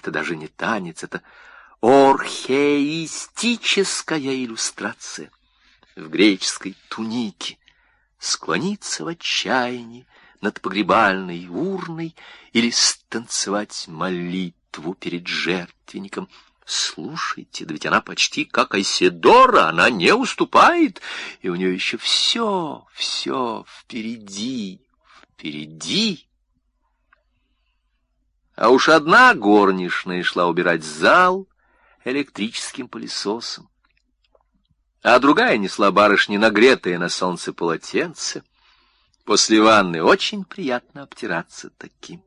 Это даже не танец, это орхеистическая иллюстрация. В греческой тунике склониться в отчаянии над погребальной урной или станцевать молитву перед жертвенником. Слушайте, да ведь она почти как Айседора, она не уступает, и у нее еще все впереди. А уж одна горничная шла убирать зал электрическим пылесосом, а другая несла барышне нагретое на солнце полотенце. После ванны очень приятно обтираться таким.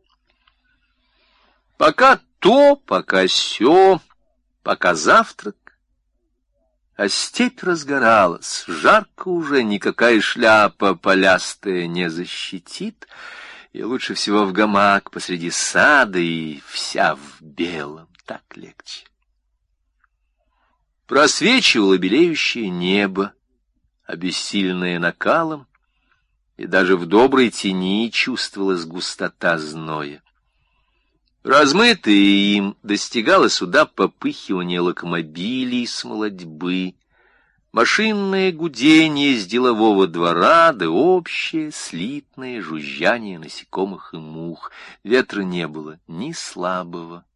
Пока то, пока сё, пока завтрак, а степь разгоралась, жарко уже, никакая шляпа полястая не защитит, и лучше всего в гамак посреди сада и вся в белом, так легче. Просвечивало белеющее небо, обессиленное накалом, и даже в доброй тени чувствовалась густота зноя. Размытое им достигало сюда попыхивание локомобилей с молодьбы, машинное гудение с делового двора, да общее слитное жужжание насекомых и мух. Ветра не было, ни слабого.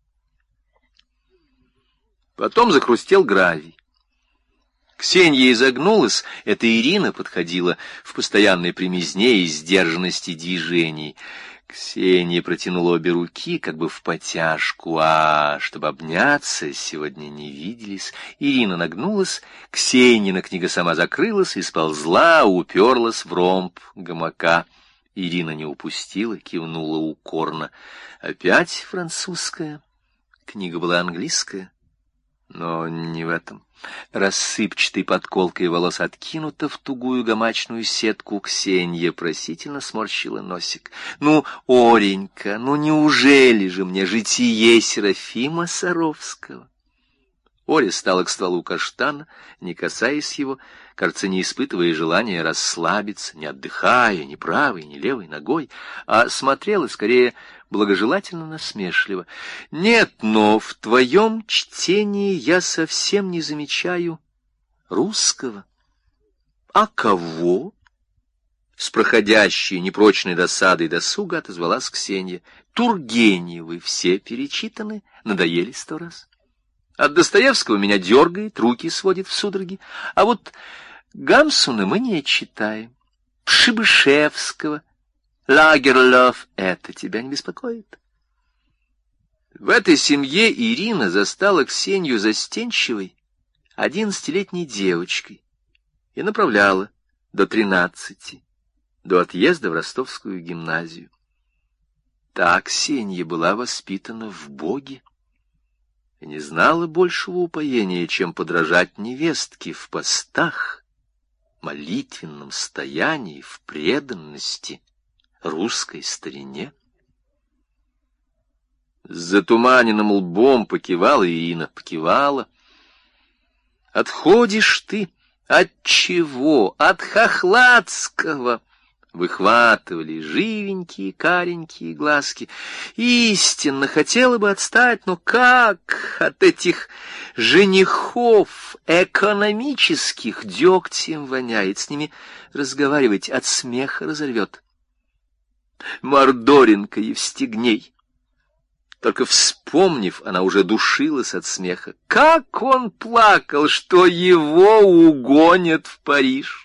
Потом захрустел гравий. Ксенья изогнулась, это Ирина подходила в постоянной примизне и сдержанности движений. Ксения протянула обе руки, как бы в потяжку, а чтобы обняться, сегодня не виделись. Ирина нагнулась, Ксеньина книга сама закрылась и сползла, уперлась в ромб гамака. Ирина не упустила, кивнула укорно. Опять французская. Книга была английская. Но не в этом. Рассыпчатой подколкой волос откинута в тугую гамачную сетку, Ксенья просительно сморщила носик. «Ну, Оренька, ну неужели же мне житие Серафима Саровского?» Оря стала к стволу каштана, не касаясь его, кажется, не испытывая желания расслабиться, не отдыхая ни правой, ни левой ногой, а смотрела скорее благожелательно насмешливо. «Нет, но в твоем чтении я совсем не замечаю русского». «А кого?» С проходящей непрочной досадой досуга отозвалась Ксения. «Тургеневы все перечитаны, надоели 100 раз. От Достоевского меня дергает, руки сводит в судороги, а вот Гамсуна мы не читаем. Пшибышевского, Лагерлёв — это тебя не беспокоит?» В этой семье Ирина застала Ксению застенчивой 11-летней девочкой и направляла до 13, до отъезда в Ростовскую гимназию. Так Ксения была воспитана в Боге и не знала большего упоения, чем подражать невестке в постах, молитвенном стоянии, в преданности русской старине. С затуманенным лбом покивала Ирина, покивала. «Отходишь ты от чего? От Хохладского!» Выхватывали живенькие, каренькие глазки. «Истинно хотела бы отстать, но как от этих женихов экономических дегтем воняет, с ними разговаривать от смеха разорвет. Мордоренко Евстигней». Только вспомнив, она уже душилась от смеха. Как он плакал, что его угонят в Париж!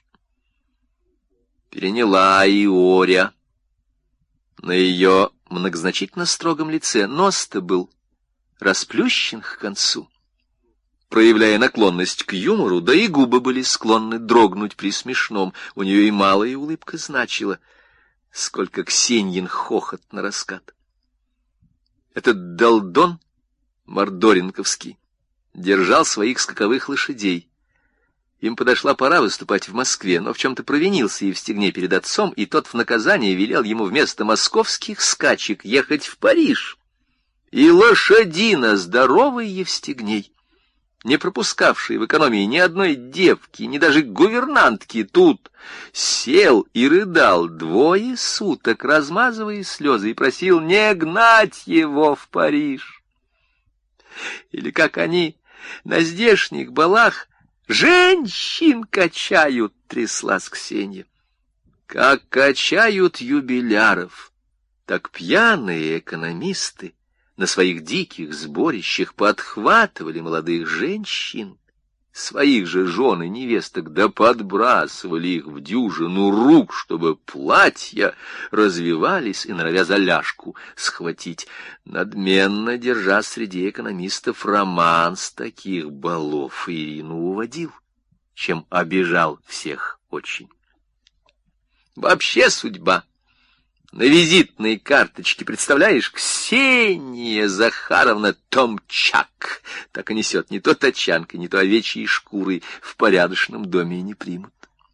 Переняла и Оря. На ее многозначительно строгом лице нос-то был расплющен к концу, проявляя наклонность к юмору, да и губы были склонны дрогнуть при смешном. У нее и малая улыбка значила, сколько Ксеньин хохот на раскат. Этот долдон мордоренковский держал своих скаковых лошадей. Им подошла пора выступать в Москве, но в чем-то провинился Евстигней перед отцом, и тот в наказание велел ему вместо московских скачек ехать в Париж. И лошадина здоровый Евстигней, не пропускавший в экономии ни одной девки, ни даже гувернантки, тут сел и рыдал 2 суток, размазывая слезы, и просил не гнать его в Париж. Или как они на здешних балах женщин качают, тряслась Ксения. Как качают юбиляров, так пьяные экономисты на своих диких сборищах подхватывали молодых женщин, своих же жен и невесток, да подбрасывали их в дюжину рук, чтобы платья развивались и, норовя за ляжку, схватить. Надменно держа среди экономистов роман с таких балов, Ирину уводил, чем обижал всех очень. Вообще судьба. На визитной карточке, представляешь, Ксения Захаровна Томчак. Так и несет не то тачанкой, не то овечьей шкурой, в порядочном доме и не примут.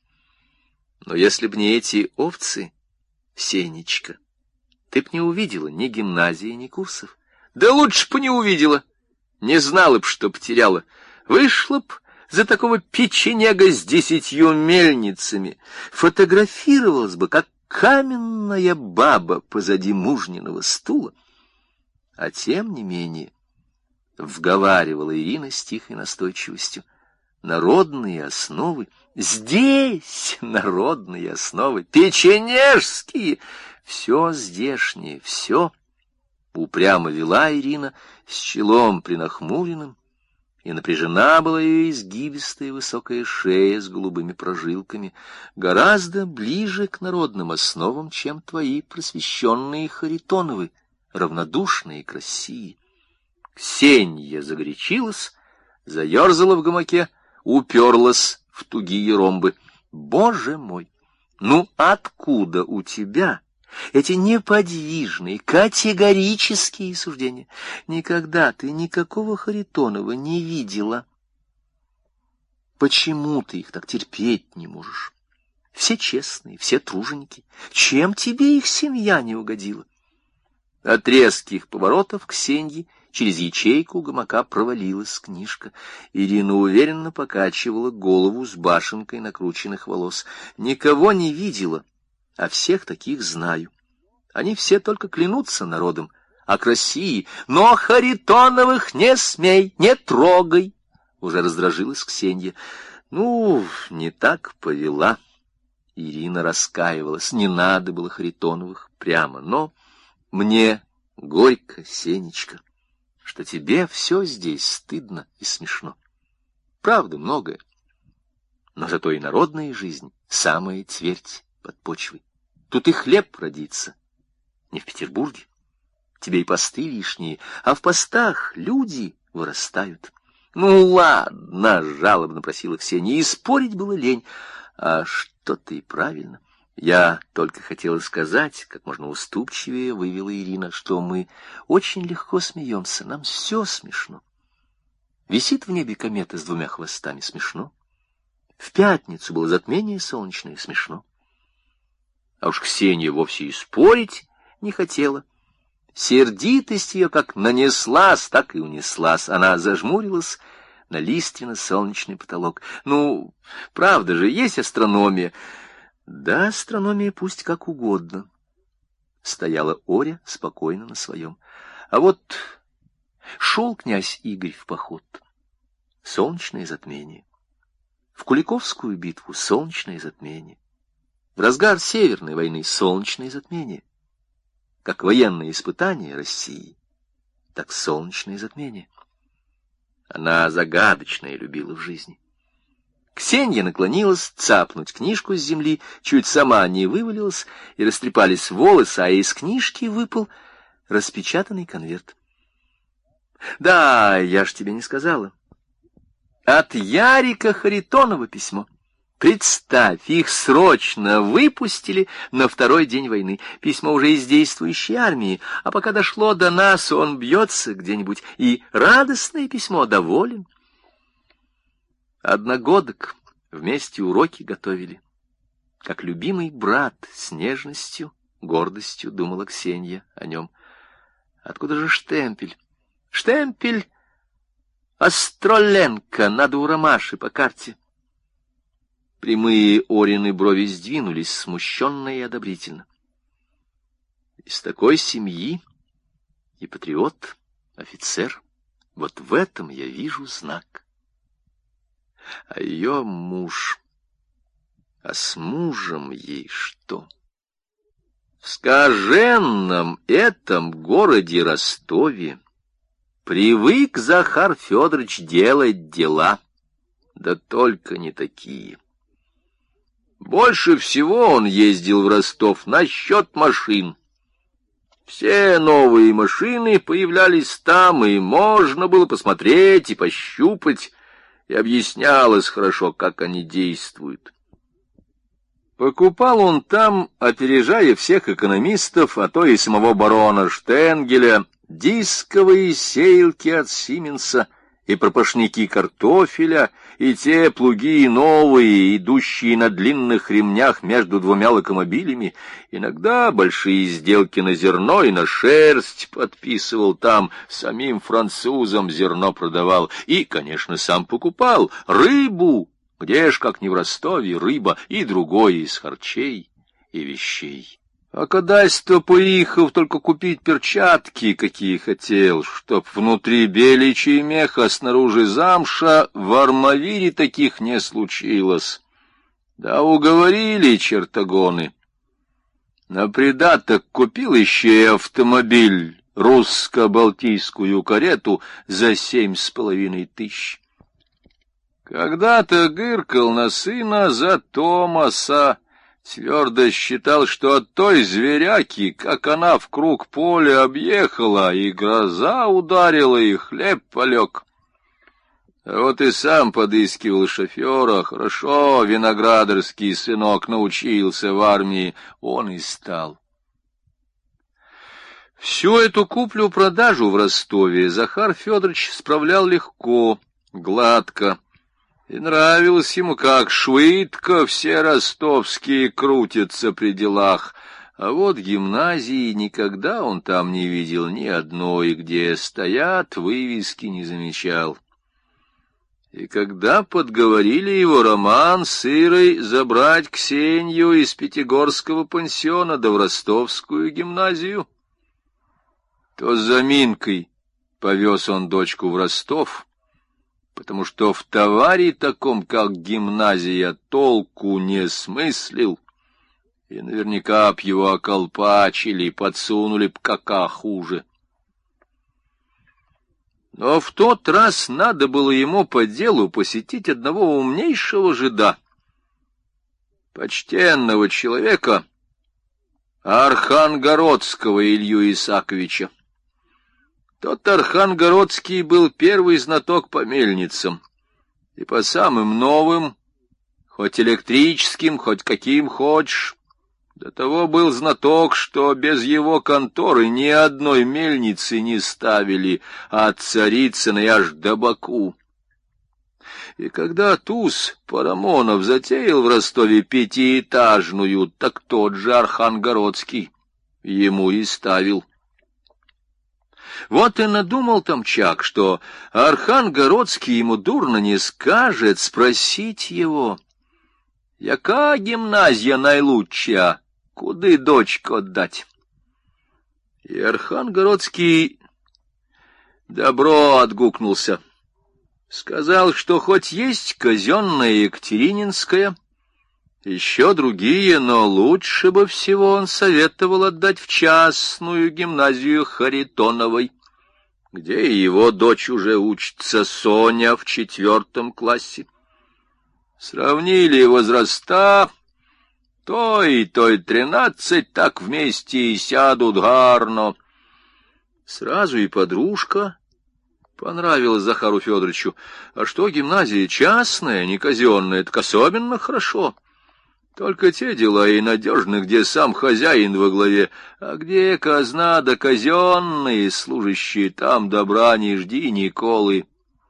Но если б не эти овцы, Сенечка, ты б не увидела ни гимназии, ни курсов. Да лучше б не увидела, не знала б, что потеряла. Вышла б за такого печенега с 10 мельницами, фотографировалась бы, как каменная баба позади мужниного стула. А тем не менее, вговаривала Ирина с тихой настойчивостью, народные основы, здесь народные основы, печенежские, все здешнее, все, упрямо вела Ирина с челом принахмуренным, и напряжена была ее изгибистая высокая шея с голубыми прожилками, гораздо ближе к народным основам, чем твои просвещенные Харитоновы, равнодушные и красивые. Ксения загорячилась, заерзала в гамаке, уперлась в тугие ромбы. Боже мой, ну откуда у тебя эти неподвижные, категорические суждения? Никогда ты никакого Харитонова не видела. Почему ты их так терпеть не можешь? Все честные, все труженики. Чем тебе их семья не угодила? От резких поворотов Ксеньи через ячейку гамака провалилась книжка. Ирина уверенно покачивала голову с башенкой накрученных волос. Никого не видела, а всех таких знаю. Они все только клянутся народом, а к России. Но Харитоновых не смей, не трогай! Уже раздражилась Ксенья. Ну, не так повела. Ирина раскаивалась. Не надо было Харитоновых прямо. Но мне горько, Сенечка, что тебе все здесь стыдно и смешно. Правда, многое. Но зато и народная жизнь — самая твердь под почвой. Тут и хлеб родится, не в Петербурге. Тебе и посты лишние, а в постах люди вырастают. Ну, ладно, жалобно просила Ксения, и спорить было лень. А что-то и правильно. Я только хотела сказать, как можно уступчивее вывела Ирина, что мы очень легко смеемся, нам все смешно. Висит в небе комета с 2 хвостами, смешно. В пятницу было затмение солнечное, смешно. А уж Ксения вовсе и спорить не хотела. Сердитость ее как нанеслась, так и унеслась. Она зажмурилась на лиственно-солнечный потолок. Ну, правда же, есть астрономия. Да, астрономия пусть как угодно. Стояла Оря спокойно на своем. А вот шел князь Игорь в поход. Солнечное затмение. В Куликовскую битву солнечное затмение. В разгар Северной войны солнечное затмение. Как военное испытание России, так солнечное затмение. Она загадочное любила в жизни. Ксения наклонилась цапнуть книжку с земли, чуть сама не вывалилась, и растрепались волосы, а из книжки выпал распечатанный конверт. Да, я ж тебе не сказала. От Ярика Харитонова письмо. Представь, их срочно выпустили на 2-й день войны. Письмо уже из действующей армии, а пока дошло до нас, он бьется где-нибудь, и радостное письмо, доволен. Одногодок вместе уроки готовили. Как любимый брат, с нежностью, гордостью думала Ксения о нем. Откуда же штемпель? Штемпель Остроленко, надо у Ромаши по карте. Прямые Орины брови сдвинулись, смущенно и одобрительно. Из такой семьи и патриот, офицер, Вот в этом я вижу знак. А ее муж... А с мужем ей что? В скаженном этом городе Ростове привык Захар Федорович делать дела, да только не такие. Больше всего он ездил в Ростов насчет машин. Все новые машины появлялись там, и можно было посмотреть и пощупать, и объяснялось хорошо, как они действуют. Покупал он там, опережая всех экономистов, а то и самого барона Штенгеля, дисковые сеялки от Сименса и пропашники картофеля, и те плуги новые, идущие на длинных ремнях между двумя локомобилями. Иногда большие сделки на зерно и на шерсть подписывал там, самим французам зерно продавал и, конечно, сам покупал рыбу. Где ж, как не в Ростове, рыба и другое из харчей и вещей. А кадась-то поехал только купить перчатки, какие хотел, чтоб внутри беличий мех, а снаружи замша, в Армавире таких не случилось. Да уговорили чертогоны. На придаток купил еще и автомобиль, русско-балтийскую карету за 7500. Когда-то гыркал на сына за Томаса, твердо считал, что от той зверяки, как она в круг поля объехала, и гроза ударила, и хлеб полег. А вот и сам подыскивал шофера, хорошо виноградарский сынок научился в армии, он и стал. Всю эту куплю-продажу в Ростове Захар Федорович справлял легко, гладко. И нравилось ему, как швидко все ростовские крутятся при делах. А вот гимназии никогда он там не видел ни одной, где стоят вывески, не замечал. И когда подговорили его Роман с Ирой забрать Ксению из Пятигорского пансиона да в Ростовскую гимназию, то с заминкой повез он дочку в Ростов, потому что в товаре таком, как гимназия, толку не смыслил, и наверняка б его околпачили, подсунули б кака хуже. Но в тот раз надо было ему по делу посетить одного умнейшего жида, почтенного человека, Архангородского Илью Исаковича. Тот Архангородский был первый знаток по мельницам, и по самым новым, хоть электрическим, хоть каким хочешь. До того был знаток, что без его конторы ни одной мельницы не ставили, от Царицыной аж до Баку. И когда Туз Парамонов затеял в Ростове пятиэтажную, так тот же Архангородский ему и ставил. Вот и надумал Томчак, что Архангородский ему дурно не скажет, спросить его: яка гимназия наилучшая, куды дочку отдать? И Архангородский добро отгукнулся. Сказал, что хоть есть казенная Екатерининская, еще другие, но лучше бы всего он советовал отдать в частную гимназию Харитоновой, где и его дочь уже учится, Соня, в 4 классе. Сравнили возраста, той 13, так вместе и сядут гарно. Сразу и подружка понравилась Захару Федоровичу. А что гимназия частная, не казенная, так особенно хорошо. Только те дела и надежны, где сам хозяин во главе, а где казна да казенные служащие, там добра не жди николы.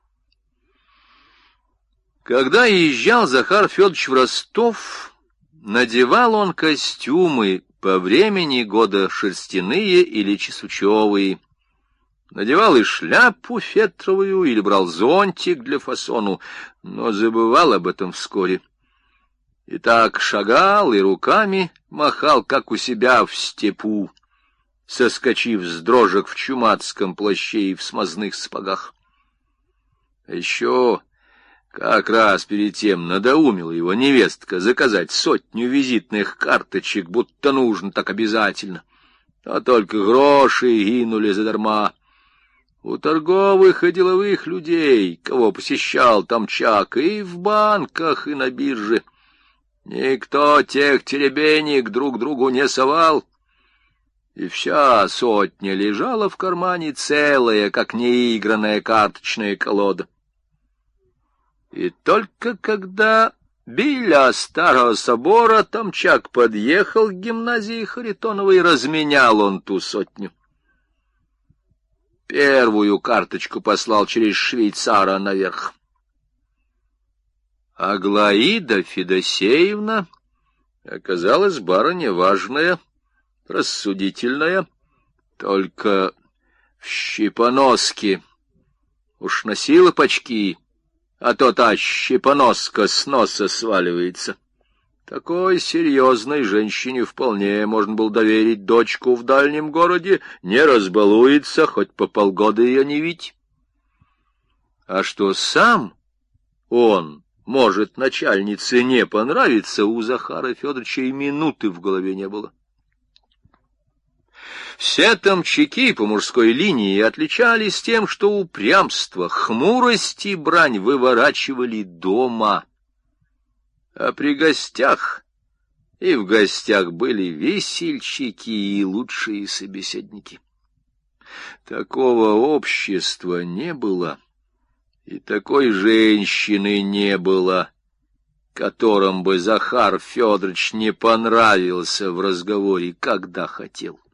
Когда езжал Захар Федорович в Ростов, надевал он костюмы по времени года шерстяные или чесучевые. Надевал и шляпу фетровую или брал зонтик для фасону, но забывал об этом вскоре. И так шагал и руками махал, как у себя в степу, соскочив с дрожек в чумацком плаще и в смазных сапогах. А еще как раз перед тем надоумила его невестка заказать 100 визитных карточек, будто нужно так обязательно. А только гроши гинули задарма. У торговых и деловых людей, кого посещал Томчак, и в банках, и на бирже, никто тех теребенек друг другу не совал, и вся 100 лежала в кармане целая, как неигранная карточная колода. И только когда биля старого собора Томчак подъехал к гимназии Харитоновой, разменял он ту 100. Первую карточку послал через швейцара наверх. Аглаида Федосеевна оказалась барыня важная, рассудительная, только в щипоноске. Уж носила пачки, а то та щипоноска с носа сваливается. Такой серьезной женщине вполне можно было доверить дочку в дальнем городе, не разбалуется, хоть по полгода ее не видь. А что сам он может начальнице не понравиться, у Захара Федоровича и минуты в голове не было. Все томчаки по мужской линии отличались тем, что упрямство, хмурость и брань выворачивали дома. А при гостях и в гостях были весельчаки и лучшие собеседники. Такого общества не было, и такой женщины не было, которым бы Захар Федорович не понравился в разговоре, когда хотел.